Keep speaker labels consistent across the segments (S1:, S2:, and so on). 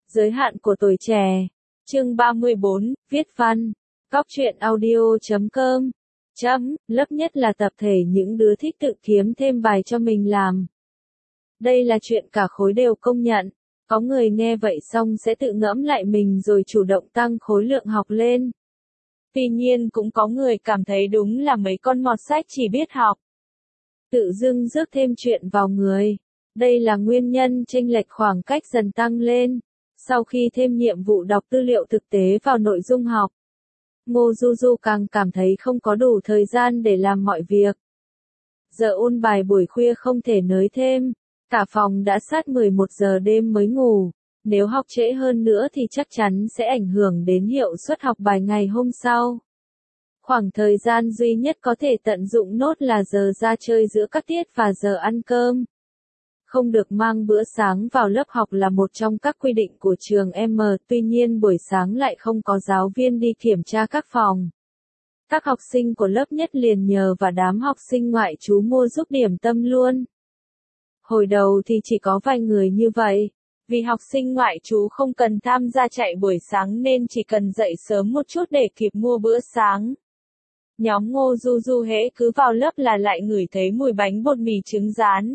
S1: Giới hạn của tuổi trẻ. Chương 34, viết văn. Cóc truyện audio.com. Lớp nhất là tập thể những đứa thích tự kiếm thêm bài cho mình làm. Đây là chuyện cả khối đều công nhận. Có người nghe vậy xong sẽ tự ngẫm lại mình rồi chủ động tăng khối lượng học lên. Tuy nhiên cũng có người cảm thấy đúng là mấy con mọt sách chỉ biết học. Tự dưng rước thêm chuyện vào người. Đây là nguyên nhân chênh lệch khoảng cách dần tăng lên. Sau khi thêm nhiệm vụ đọc tư liệu thực tế vào nội dung học, Ngô Du Du càng cảm thấy không có đủ thời gian để làm mọi việc. Giờ ôn bài buổi khuya không thể nới thêm, cả phòng đã sát 11 giờ đêm mới ngủ, nếu học trễ hơn nữa thì chắc chắn sẽ ảnh hưởng đến hiệu suất học bài ngày hôm sau. Khoảng thời gian duy nhất có thể tận dụng nốt là giờ ra chơi giữa các tiết và giờ ăn cơm. Không được mang bữa sáng vào lớp học là một trong các quy định của trường M, tuy nhiên buổi sáng lại không có giáo viên đi kiểm tra các phòng. Các học sinh của lớp nhất liền nhờ và đám học sinh ngoại trú mua giúp điểm tâm luôn. Hồi đầu thì chỉ có vài người như vậy, vì học sinh ngoại trú không cần tham gia chạy buổi sáng nên chỉ cần dậy sớm một chút để kịp mua bữa sáng. Nhóm Ngô Du Du hễ cứ vào lớp là lại ngửi thấy mùi bánh bột mì trứng rán.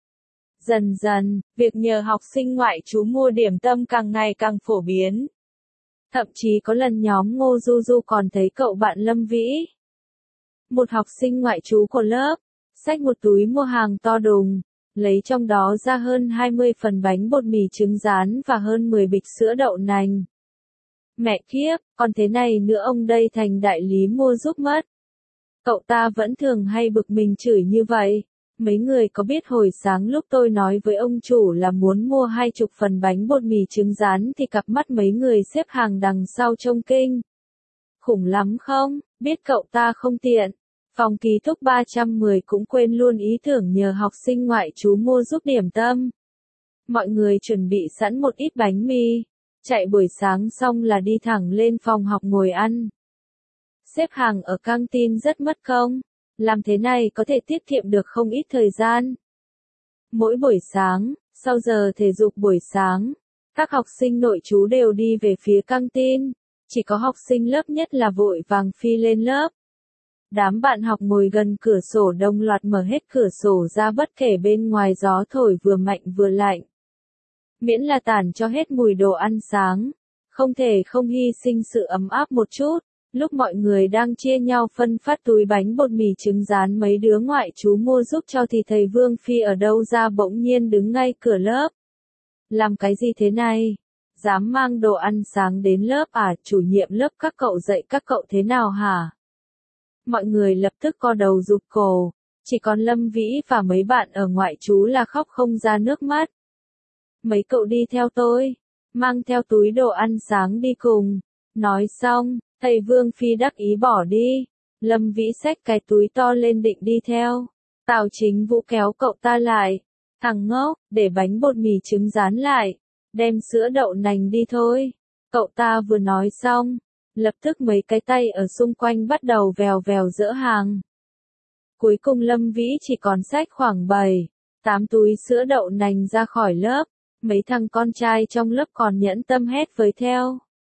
S1: Dần dần, việc nhờ học sinh ngoại trú mua điểm tâm càng ngày càng phổ biến. Thậm chí có lần nhóm Ngô Du Du còn thấy cậu bạn Lâm Vĩ, một học sinh ngoại trú của lớp, xách một túi mua hàng to đùng, lấy trong đó ra hơn 20 phần bánh bột mì trứng rán và hơn 10 bịch sữa đậu nành. Mẹ kiếp, còn thế này nữa ông đây thành đại lý mua giúp mất. Cậu ta vẫn thường hay bực mình chửi như vậy. Mấy người có biết hồi sáng lúc tôi nói với ông chủ là muốn mua 20 phần bánh bột mì trứng rán thì cặp mắt mấy người xếp hàng đằng sau trông kinh. Khủng lắm không, biết cậu ta không tiện. Phòng ký túc 310 cũng quên luôn ý tưởng nhờ học sinh ngoại trú mua giúp điểm tâm. Mọi người chuẩn bị sẵn một ít bánh mì, chạy buổi sáng xong là đi thẳng lên phòng học ngồi ăn. Xếp hàng ở căng tin rất mất công. Làm thế này có thể tiết kiệm được không ít thời gian. Mỗi buổi sáng, sau giờ thể dục buổi sáng, các học sinh nội trú đều đi về phía căng tin, chỉ có học sinh lớp nhất là vội vàng phi lên lớp. Đám bạn học ngồi gần cửa sổ đồng loạt mở hết cửa sổ ra bất kể bên ngoài gió thổi vừa mạnh vừa lạnh. Miễn là tản cho hết mùi đồ ăn sáng, không thể không hy sinh sự ấm áp một chút. Lúc mọi người đang chia nhau phân phát túi bánh bột mì trứng rán mấy đứa ngoại trú mua giúp cho thì thầy Vương Phi ở đâu ra bỗng nhiên đứng ngay cửa lớp. Làm cái gì thế này? Dám mang đồ ăn sáng đến lớp à? Chủ nhiệm lớp các cậu dạy các cậu thế nào hả? Mọi người lập tức co đầu rụt cổ, chỉ còn Lâm Vĩ và mấy bạn ở ngoại trú là khóc không ra nước mắt. Mấy cậu đi theo tôi, mang theo túi đồ ăn sáng đi cùng. Nói xong, thầy Vương Phi đắc ý bỏ đi. Lâm Vĩ xách cái túi to lên định đi theo. Tào Chính Vũ kéo cậu ta lại. Thằng ngốc, để bánh bột mì trứng rán lại. Đem sữa đậu nành đi thôi. Cậu ta vừa nói xong, lập tức mấy cái tay ở xung quanh bắt đầu vèo vèo dỡ hàng. Cuối cùng Lâm Vĩ chỉ còn xách khoảng 7-8 túi sữa đậu nành ra khỏi lớp. Mấy thằng con trai trong lớp còn nhẫn tâm hét với theo.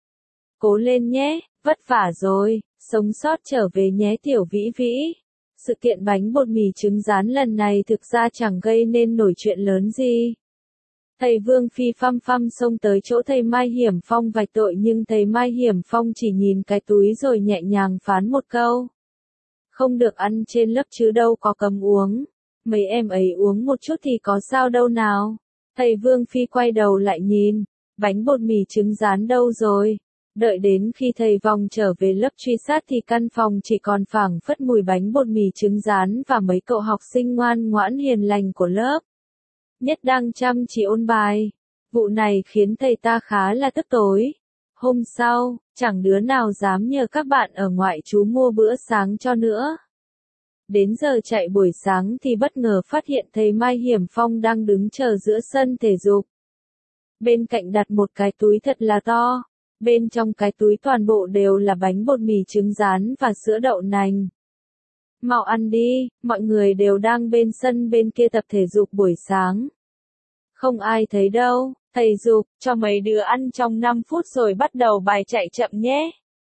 S1: Cố lên nhé, vất vả rồi, sống sót trở về nhé tiểu Vĩ Vĩ. Sự kiện bánh bột mì trứng rán lần này thực ra chẳng gây nên nổi chuyện lớn gì. Thầy Vương Phi phăm phăm xông tới chỗ thầy Mai Hiểm Phong vạch tội nhưng thầy Mai Hiểm Phong chỉ nhìn cái túi rồi nhẹ nhàng phán một câu. Không được ăn trên lớp chứ đâu có cấm uống. Mấy em ấy uống một chút thì có sao đâu nào. Thầy Vương Phi quay đầu lại nhìn, bánh bột mì trứng rán đâu rồi. Đợi đến khi thầy vòng trở về lớp truy sát thì căn phòng chỉ còn phảng phất mùi bánh bột mì trứng rán và mấy cậu học sinh ngoan ngoãn hiền lành của lớp. Nhất đang chăm chỉ ôn bài. Vụ này khiến thầy ta khá là tức tối. Hôm sau, chẳng đứa nào dám nhờ các bạn ở ngoại trú mua bữa sáng cho nữa. Đến giờ chạy buổi sáng thì bất ngờ phát hiện thầy Mai Hiểm Phong đang đứng chờ giữa sân thể dục. Bên cạnh đặt một cái túi thật là to. Bên trong cái túi toàn bộ đều là bánh bột mì trứng rán và sữa đậu nành. Mau ăn đi, mọi người đều đang bên sân bên kia tập thể dục buổi sáng. Không ai thấy đâu, Thầy giục, cho mấy đứa ăn trong 5 phút rồi bắt đầu bài chạy chậm nhé.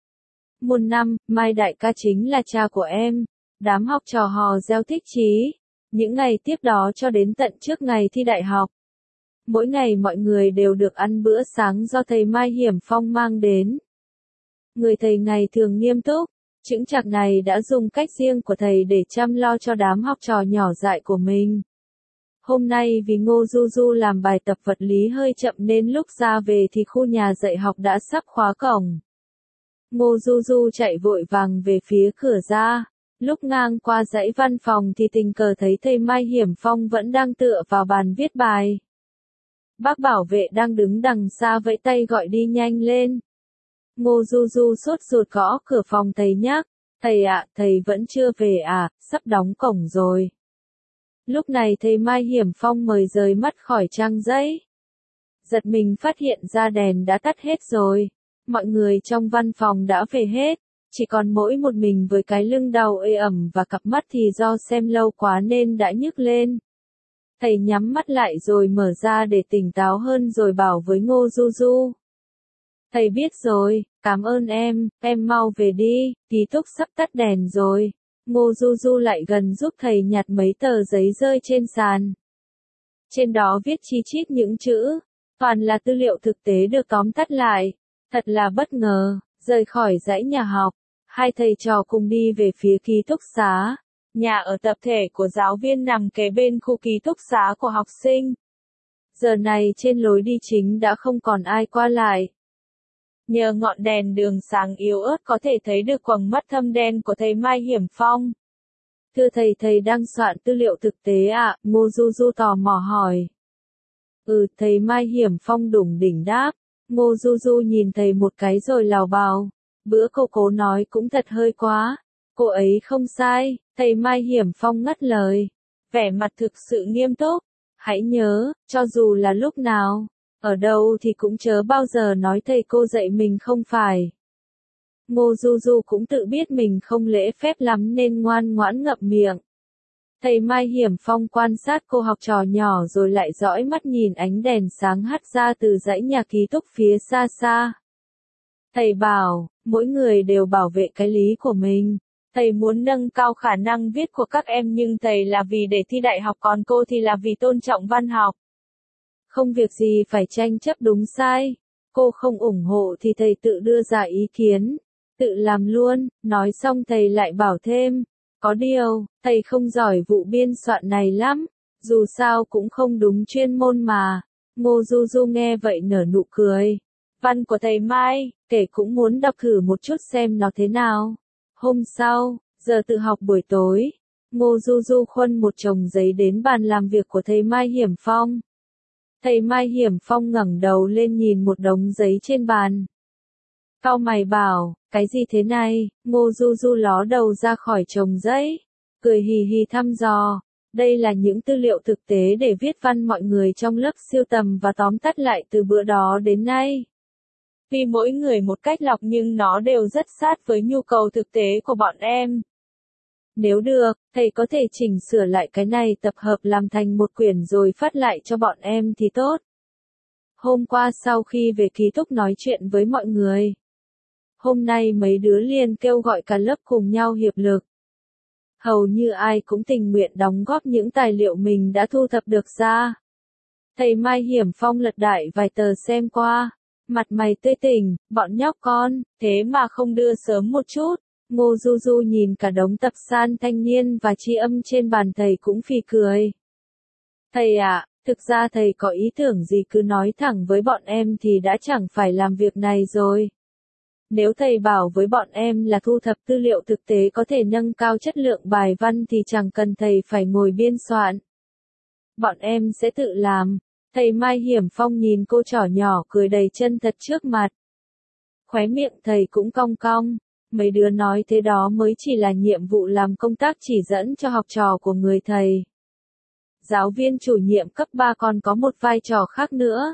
S1: Môn 5, Mai đại ca chính là cha của em. Đám học trò hò reo thích chí. Những ngày tiếp đó cho đến tận trước ngày thi đại học. Mỗi ngày mọi người đều được ăn bữa sáng do thầy Mai Hiểm Phong mang đến. Người thầy ngày thường nghiêm túc, chững chạc này đã dùng cách riêng của thầy để chăm lo cho đám học trò nhỏ dại của mình. Hôm nay vì Ngô Du Du làm bài tập vật lý hơi chậm nên lúc ra về thì khu nhà dạy học đã sắp khóa cổng. Ngô Du Du chạy vội vàng về phía cửa ra. Lúc ngang qua dãy văn phòng thì tình cờ thấy thầy Mai Hiểm Phong vẫn đang tựa vào bàn viết bài. Bác bảo vệ đang đứng đằng xa vẫy tay gọi đi nhanh lên. Ngô Du Du sốt ruột gõ cửa phòng thầy nhắc, thầy ạ, thầy vẫn chưa về à, sắp đóng cổng rồi. Lúc này thầy Mai Hiểm Phong mời rời mắt khỏi trang giấy. Giật mình phát hiện ra đèn đã tắt hết rồi. Mọi người trong văn phòng đã về hết. Chỉ còn mỗi một mình với cái lưng đau ê ẩm và cặp mắt thì do xem lâu quá nên đã nhức lên. Thầy nhắm mắt lại rồi mở ra để tỉnh táo hơn rồi bảo với Ngô Du Du. Thầy biết rồi, cảm ơn em mau về đi, ký túc sắp tắt đèn rồi. Ngô Du Du lại gần giúp thầy nhặt mấy tờ giấy rơi trên sàn. Trên đó viết chi chít những chữ, toàn là tư liệu thực tế được tóm tắt lại. Thật là bất ngờ, rời khỏi dãy nhà học, hai thầy trò cùng đi về phía ký túc xá. Nhà ở tập thể của giáo viên nằm kế bên khu ký túc xá của học sinh. Giờ này trên lối đi chính đã không còn ai qua lại. Nhờ ngọn đèn đường sáng yếu ớt có thể thấy được quầng mắt thâm đen của thầy Mai Hiểm Phong. Thưa thầy đang soạn tư liệu thực tế ạ, Ngô Du Du tò mò hỏi. Thầy Mai Hiểm Phong đủng đỉnh đáp. Ngô Du Du nhìn thầy một cái rồi lào bào. Bữa cô cố nói cũng thật hơi quá. Cô ấy không sai, thầy Mai Hiểm Phong ngắt lời. Vẻ mặt thực sự nghiêm túc. Hãy nhớ, cho dù là lúc nào, ở đâu thì cũng chớ bao giờ nói thầy cô dạy mình không phải. Ngô Du Du cũng tự biết mình không lễ phép lắm nên ngoan ngoãn ngậm miệng. Thầy Mai Hiểm Phong quan sát cô học trò nhỏ rồi lại dõi mắt nhìn ánh đèn sáng hắt ra từ dãy nhà ký túc phía xa xa. Thầy bảo, mỗi người đều bảo vệ cái lý của mình. Thầy muốn nâng cao khả năng viết của các em nhưng thầy là vì để thi đại học còn cô thì là vì tôn trọng văn học. Không việc gì phải tranh chấp đúng sai. Cô không ủng hộ thì thầy tự đưa ra ý kiến. Tự làm luôn, nói xong thầy lại bảo thêm. Có điều, thầy không giỏi vụ biên soạn này lắm. Dù sao cũng không đúng chuyên môn mà. Ngô Du Du nghe vậy nở nụ cười. Văn của thầy Mai, kể cũng muốn đọc thử một chút xem nó thế nào. Hôm sau, giờ tự học buổi tối, Ngô Du Du khuân một chồng giấy đến bàn làm việc của thầy Mai Hiểm Phong. Thầy Mai Hiểm Phong ngẩng đầu lên nhìn một đống giấy trên bàn. Cau mày bảo, cái gì thế này? Ngô Du Du ló đầu ra khỏi chồng giấy, cười hì hì thăm dò. Đây là những tư liệu thực tế để viết văn mọi người trong lớp sưu tầm và tóm tắt lại từ bữa đó đến nay. Vì mỗi người một cách lọc nhưng nó đều rất sát với nhu cầu thực tế của bọn em. Nếu được, thầy có thể chỉnh sửa lại cái này tập hợp làm thành một quyển rồi phát lại cho bọn em thì tốt. Hôm qua sau khi về ký túc nói chuyện với mọi người. Hôm nay mấy đứa liền kêu gọi cả lớp cùng nhau hiệp lực. Hầu như ai cũng tình nguyện đóng góp những tài liệu mình đã thu thập được ra. Thầy Mai Hiểm Phong lật đại vài tờ xem qua. Mặt mày tươi tỉnh, bọn nhóc con, thế mà không đưa sớm một chút. Ngô Du Du nhìn cả đống tập san thanh niên và tri âm trên bàn thầy cũng phì cười. Thầy ạ, thực ra thầy có ý tưởng gì cứ nói thẳng với bọn em thì đã chẳng phải làm việc này rồi. Nếu thầy bảo với bọn em là thu thập tư liệu thực tế có thể nâng cao chất lượng bài văn thì chẳng cần thầy phải ngồi biên soạn. Bọn em sẽ tự làm. Thầy Mai Hiểm Phong nhìn cô trỏ nhỏ cười đầy chân thật trước mặt. Khóe miệng thầy cũng cong cong. Mấy đứa nói thế đó mới chỉ là nhiệm vụ làm công tác chỉ dẫn cho học trò của người thầy. Giáo viên chủ nhiệm cấp 3 còn có một vai trò khác nữa.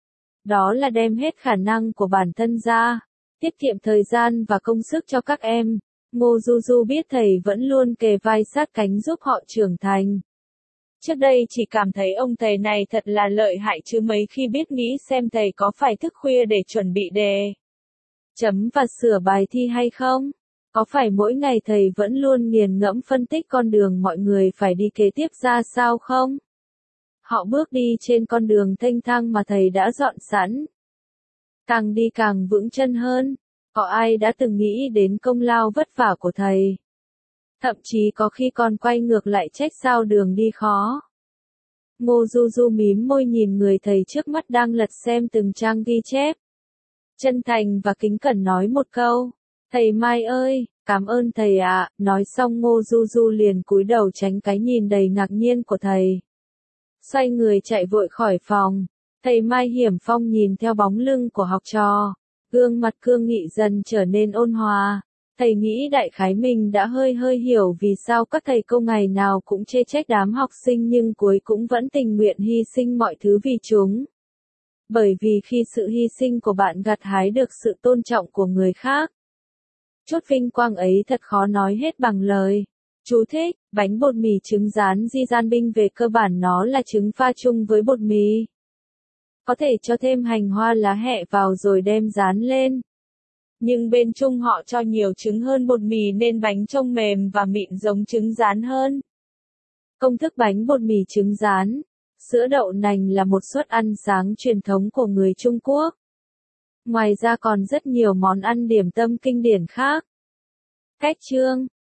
S1: Đó là đem hết khả năng của bản thân ra, tiết kiệm thời gian và công sức cho các em. Ngô Du Du biết thầy vẫn luôn kề vai sát cánh giúp họ trưởng thành. Trước đây chỉ cảm thấy ông thầy này thật là lợi hại chứ mấy khi biết nghĩ xem thầy có phải thức khuya để chuẩn bị đề chấm và sửa bài thi hay không? Có phải mỗi ngày thầy vẫn luôn nghiền ngẫm phân tích con đường mọi người phải đi kế tiếp ra sao không? Họ bước đi trên con đường thênh thang mà thầy đã dọn sẵn. Càng đi càng vững chân hơn. Có ai đã từng nghĩ đến công lao vất vả của thầy? Thậm chí có khi còn quay ngược lại trách sao đường đi khó. Ngô Du Du mím môi nhìn người thầy trước mắt đang lật xem từng trang ghi chép. Chân thành và kính cẩn nói một câu. Thầy Mai ơi, cảm ơn thầy ạ. Nói xong Ngô Du Du liền cúi đầu tránh cái nhìn đầy ngạc nhiên của thầy. Xoay người chạy vội khỏi phòng. Thầy Mai Hiểm Phong nhìn theo bóng lưng của học trò. Gương mặt cương nghị dần trở nên ôn hòa. Thầy nghĩ đại khái mình đã hơi hiểu vì sao các thầy cô ngày nào cũng chê trách đám học sinh nhưng cuối cũng vẫn tình nguyện hy sinh mọi thứ vì chúng. Bởi vì khi sự hy sinh của bạn gặt hái được sự tôn trọng của người khác, chút vinh quang ấy thật khó nói hết bằng lời. Chú thích, bánh bột mì trứng rán di gian binh về cơ bản nó là trứng pha chung với bột mì. Có thể cho thêm hành hoa lá hẹ vào rồi đem rán lên. Nhưng bên Trung họ cho nhiều trứng hơn bột mì nên bánh trông mềm và mịn giống trứng rán hơn. Công thức bánh bột mì trứng rán, sữa đậu nành là một suất ăn sáng truyền thống của người Trung Quốc. Ngoài ra còn rất nhiều món ăn điểm tâm kinh điển khác. Cách chương